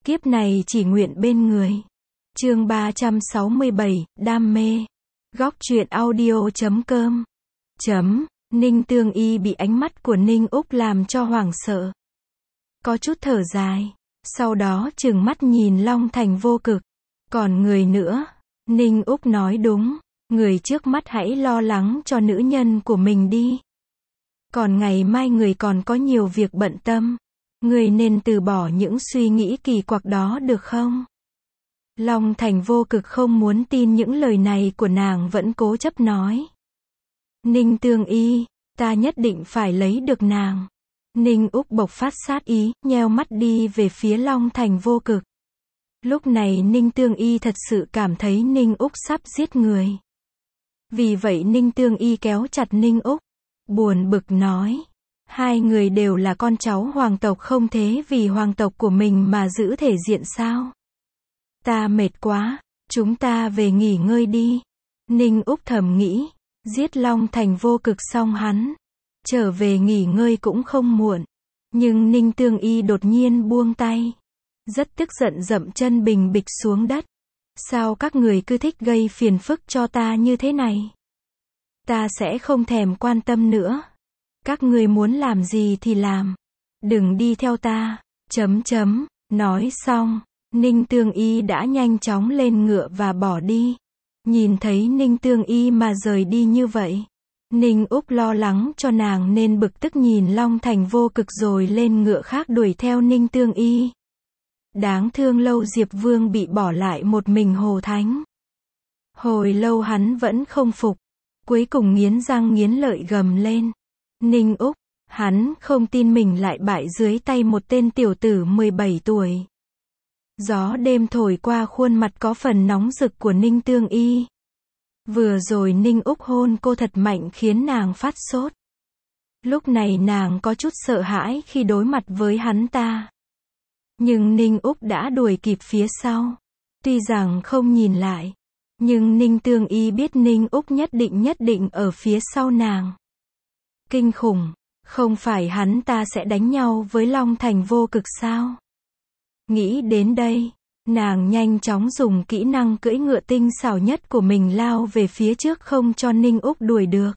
Kiếp này chỉ nguyện bên người. Chương 367, đam mê. Góc truyện audio.com. Ninh Tương Y bị ánh mắt của Ninh Úc làm cho hoảng sợ. Có chút thở dài. Sau đó trừng mắt nhìn Long Thành Vô Cực. Còn người nữa? Ninh Úc nói đúng. Người trước mắt hãy lo lắng cho nữ nhân của mình đi. Còn ngày mai người còn có nhiều việc bận tâm. Người nên từ bỏ những suy nghĩ kỳ quặc đó được không? Long Thành Vô Cực không muốn tin những lời này của nàng, vẫn cố chấp nói. Ninh Tương Y, ta nhất định phải lấy được nàng. Ninh Úc bộc phát sát ý, nheo mắt đi về phía Long Thành Vô Cực. Lúc này Ninh Tương Y thật sự cảm thấy Ninh Úc sắp giết người. Vì vậy Ninh Tương Y kéo chặt Ninh Úc, buồn bực nói. Hai người đều là con cháu hoàng tộc, không thế vì hoàng tộc của mình mà giữ thể diện sao? Ta mệt quá, chúng ta về nghỉ ngơi đi. Ninh Úc thầm nghĩ, giết Long Thành Vô Cực xong hắn trở về nghỉ ngơi cũng không muộn. Nhưng Ninh Tương Y đột nhiên buông tay, rất tức giận dậm chân bình bịch xuống đất. Sao các người cứ thích gây phiền phức cho ta như thế này? Ta sẽ không thèm quan tâm nữa. Các người muốn làm gì thì làm. Đừng đi theo ta. Nói xong, Ninh Tương Y đã nhanh chóng lên ngựa và bỏ đi. Nhìn thấy Ninh Tương Y mà rời đi như vậy, Ninh Úc lo lắng cho nàng nên bực tức nhìn Long Thành Vô Cực rồi lên ngựa khác đuổi theo Ninh Tương Y. Đáng thương Lâu Diệp Vương bị bỏ lại một mình Hồ Thánh. Hồi lâu hắn vẫn không phục, cuối cùng nghiến răng nghiến lợi gầm lên. Ninh Úc, hắn không tin mình lại bại dưới tay một tên tiểu tử 17 tuổi. Gió đêm thổi qua khuôn mặt có phần nóng rực của Ninh Tương Y. Vừa rồi Ninh Úc hôn cô thật mạnh khiến nàng phát sốt. Lúc này nàng có chút sợ hãi khi đối mặt với hắn ta. Nhưng Ninh Úc đã đuổi kịp phía sau. Tuy rằng không nhìn lại, nhưng Ninh Tương Y biết Ninh Úc nhất định ở phía sau nàng. Kinh khủng, không phải hắn ta sẽ đánh nhau với Long Thành Vô Cực sao? Nghĩ đến đây, nàng nhanh chóng dùng kỹ năng cưỡi ngựa tinh xảo nhất của mình lao về phía trước không cho Ninh Úc đuổi được.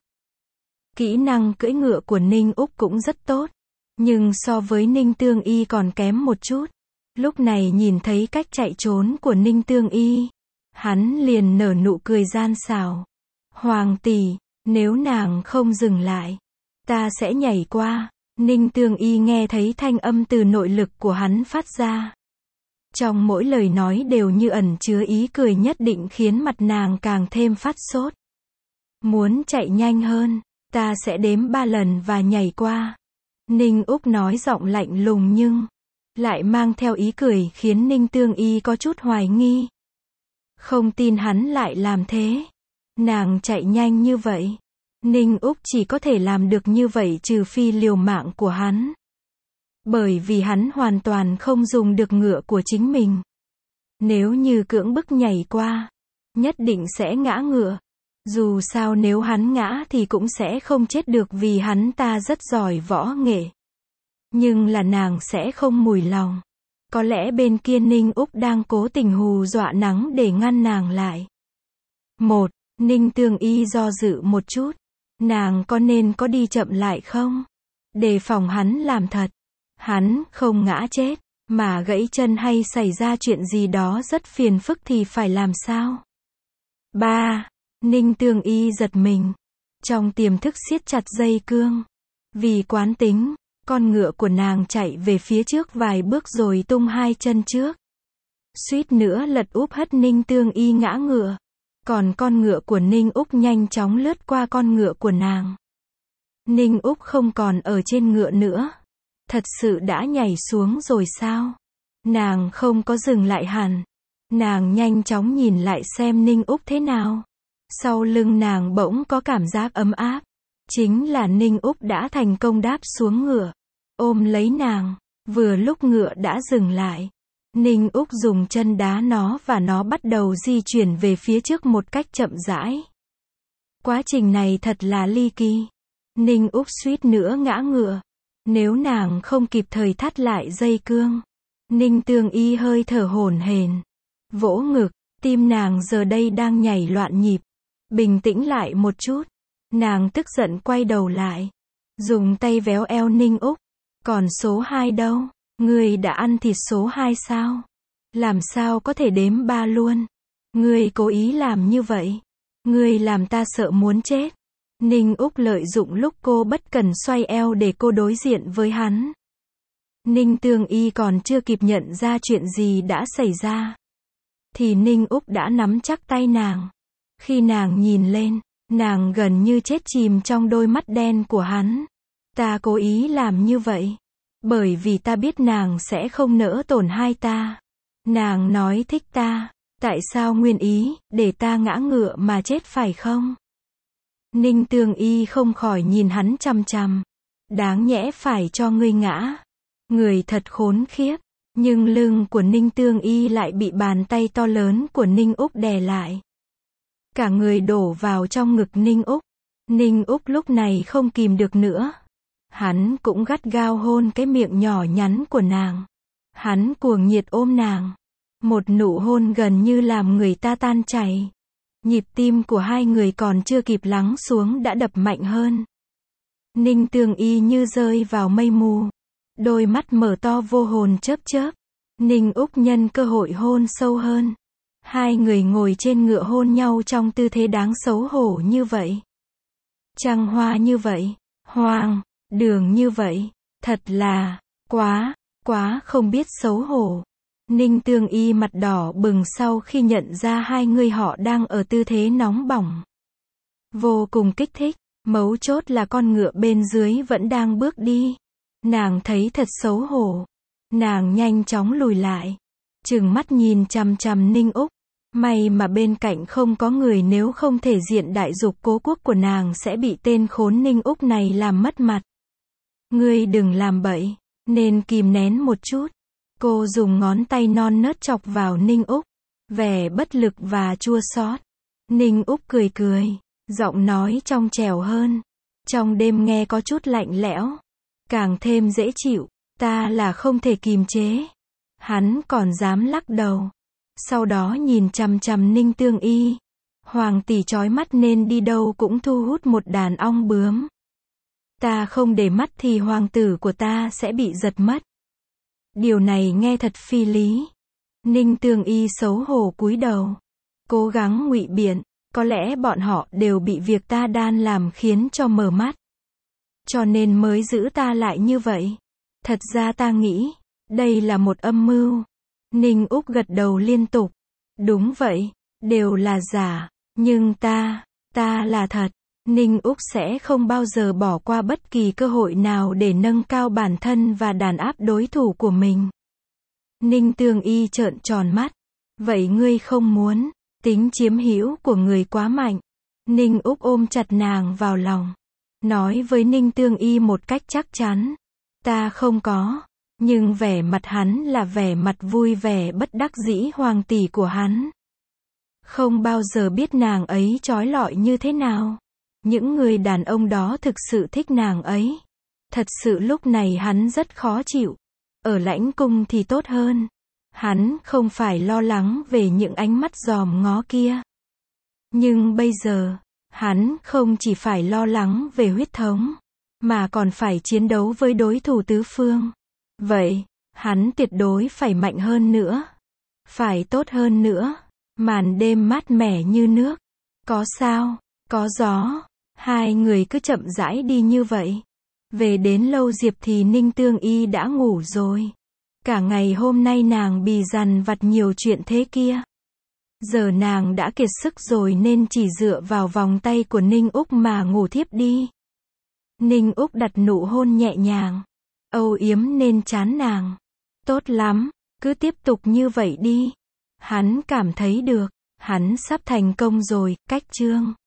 Kỹ năng cưỡi ngựa của Ninh Úc cũng rất tốt, nhưng so với Ninh Tương Y còn kém một chút. Lúc này nhìn thấy cách chạy trốn của Ninh Tương Y, hắn liền nở nụ cười gian xảo. Hoàng tỷ, nếu nàng không dừng lại, ta sẽ nhảy qua. Ninh Tương Y nghe thấy thanh âm từ nội lực của hắn phát ra. Trong mỗi lời nói đều như ẩn chứa ý cười nhất định khiến mặt nàng càng thêm phát sốt. Muốn chạy nhanh hơn, ta sẽ đếm 3 lần và nhảy qua. Ninh Úc nói giọng lạnh lùng nhưng lại mang theo ý cười khiến Ninh Tương Y có chút hoài nghi. Không tin hắn lại làm thế. Nàng chạy nhanh như vậy. Ninh Úc chỉ có thể làm được như vậy trừ phi liều mạng của hắn. Bởi vì hắn hoàn toàn không dùng được ngựa của chính mình. Nếu như cưỡng bức nhảy qua, nhất định sẽ ngã ngựa. Dù sao nếu hắn ngã thì cũng sẽ không chết được vì hắn ta rất giỏi võ nghệ. Nhưng là nàng sẽ không mùi lòng. Có lẽ bên kia Ninh Úc đang cố tình hù dọa nắng để ngăn nàng lại. Ninh Tương Y do dự một chút. Nàng nên có đi chậm lại không? Đề phòng hắn làm thật. Hắn không ngã chết, mà gãy chân hay xảy ra chuyện gì đó rất phiền phức thì phải làm sao? Ninh Tương Y giật mình. Trong tiềm thức siết chặt dây cương. Vì quán tính, con ngựa của nàng chạy về phía trước vài bước rồi tung hai chân trước. Suýt nữa lật úp hất Ninh Tương Y ngã ngựa. Còn con ngựa của Ninh Úc nhanh chóng lướt qua con ngựa của nàng. Ninh Úc không còn ở trên ngựa nữa. Thật sự đã nhảy xuống rồi sao? Nàng không có dừng lại hẳn. Nàng nhanh chóng nhìn lại xem Ninh Úc thế nào. Sau lưng nàng bỗng có cảm giác ấm áp. Chính là Ninh Úc đã thành công đáp xuống ngựa, ôm lấy nàng. Vừa lúc ngựa đã dừng lại, Ninh Úc dùng chân đá nó và nó bắt đầu di chuyển về phía trước một cách chậm rãi. Quá trình này thật là ly kỳ. Ninh Úc suýt nữa ngã ngựa. Nếu nàng không kịp thời thắt lại dây cương, Ninh Tương Y hơi thở hổn hển, vỗ ngực, tim nàng giờ đây đang nhảy loạn nhịp. Bình tĩnh lại một chút. Nàng tức giận quay đầu lại, dùng tay véo eo Ninh Úc. Còn số 2 đâu? Ngươi đã ăn thịt số 2 sao? Làm sao có thể đếm 3 luôn? Ngươi cố ý làm như vậy. Ngươi làm ta sợ muốn chết. Ninh Úc lợi dụng lúc cô bất cần xoay eo để cô đối diện với hắn. Ninh Tương Y còn chưa kịp nhận ra chuyện gì đã xảy ra, thì Ninh Úc đã nắm chắc tay nàng. Khi nàng nhìn lên, nàng gần như chết chìm trong đôi mắt đen của hắn. Ta cố ý làm như vậy, bởi vì ta biết nàng sẽ không nỡ tổn hai ta. Nàng nói thích ta, tại sao nguyên ý, để ta ngã ngựa mà chết phải không? Ninh Tương Y không khỏi nhìn hắn chằm chằm. Đáng nhẽ phải cho ngươi ngã. Người thật khốn khiếp. Nhưng lưng của Ninh Tương Y lại bị bàn tay to lớn của Ninh Úc đè lại. Cả người đổ vào trong ngực Ninh Úc. Ninh Úc lúc này không kìm được nữa. Hắn cũng gắt gao hôn cái miệng nhỏ nhắn của nàng. Hắn cuồng nhiệt ôm nàng. Một nụ hôn gần như làm người ta tan chảy. Nhịp tim của hai người còn chưa kịp lắng xuống đã đập mạnh hơn. Ninh Tương Y như rơi vào mây mù. Đôi mắt mở to vô hồn chớp chớp. Ninh Úc nhân cơ hội hôn sâu hơn. Hai người ngồi trên ngựa hôn nhau trong tư thế đáng xấu hổ như vậy. Trăng hoa như vậy. Hoang đường như vậy. Thật là quá không biết xấu hổ. Ninh Tương Y mặt đỏ bừng sau khi nhận ra hai người họ đang ở tư thế nóng bỏng. Vô cùng kích thích, mấu chốt là con ngựa bên dưới vẫn đang bước đi. Nàng thấy thật xấu hổ. Nàng nhanh chóng lùi lại, trừng mắt nhìn chằm chằm Ninh Úc. May mà bên cạnh không có người, nếu không thể diện đại dục cố quốc của nàng sẽ bị tên khốn Ninh Úc này làm mất mặt. Ngươi đừng làm bậy, nên kìm nén một chút. Cô dùng ngón tay non nớt chọc vào Ninh Úc, vẻ bất lực và chua xót. Ninh Úc cười cười, giọng nói trong trẻo hơn. Trong đêm nghe có chút lạnh lẽo, càng thêm dễ chịu. Ta là không thể kìm chế. Hắn còn dám lắc đầu. Sau đó nhìn chằm chằm Ninh Tương Y. Hoàng tỷ chói mắt nên đi đâu cũng thu hút một đàn ong bướm. Ta không để mắt thì hoàng tử của ta sẽ bị giật mất. Điều này nghe thật phi lý. Ninh Tương Y xấu hổ cúi đầu, cố gắng ngụy biện, có lẽ bọn họ đều bị việc ta đan làm khiến cho mờ mắt, cho nên mới giữ ta lại như vậy. Thật ra ta nghĩ, đây là một âm mưu. Ninh Úc gật đầu liên tục. Đúng vậy, đều là giả, nhưng ta là thật. Ninh Úc sẽ không bao giờ bỏ qua bất kỳ cơ hội nào để nâng cao bản thân và đàn áp đối thủ của mình. Ninh Tương Y trợn tròn mắt. Vậy ngươi không muốn? Tính chiếm hữu của người quá mạnh. Ninh Úc ôm chặt nàng vào lòng, nói với Ninh Tương Y một cách chắc chắn. Ta không có. Nhưng vẻ mặt hắn là vẻ mặt vui vẻ bất đắc dĩ. Hoàng tỷ của hắn không bao giờ biết nàng ấy trói lọi như thế nào. Những người đàn ông đó thực sự thích nàng ấy. Thật sự lúc này hắn rất khó chịu. Ở lãnh cung thì tốt hơn. Hắn không phải lo lắng về những ánh mắt dòm ngó kia. Nhưng bây giờ, hắn không chỉ phải lo lắng về huyết thống, mà còn phải chiến đấu với đối thủ tứ phương. Vậy, hắn tuyệt đối phải mạnh hơn nữa. Phải tốt hơn nữa. Màn đêm mát mẻ như nước. Có sao, có gió. Hai người cứ chậm rãi đi như vậy. Về đến Lâu Diệp thì Ninh Tương Y đã ngủ rồi. Cả ngày hôm nay nàng bì dằn vặt nhiều chuyện thế kia. Giờ nàng đã kiệt sức rồi nên chỉ dựa vào vòng tay của Ninh Úc mà ngủ thiếp đi. Ninh Úc đặt nụ hôn nhẹ nhàng, âu yếm nên trán nàng. Tốt lắm, cứ tiếp tục như vậy đi. Hắn cảm thấy được, hắn sắp thành công rồi. Cách chương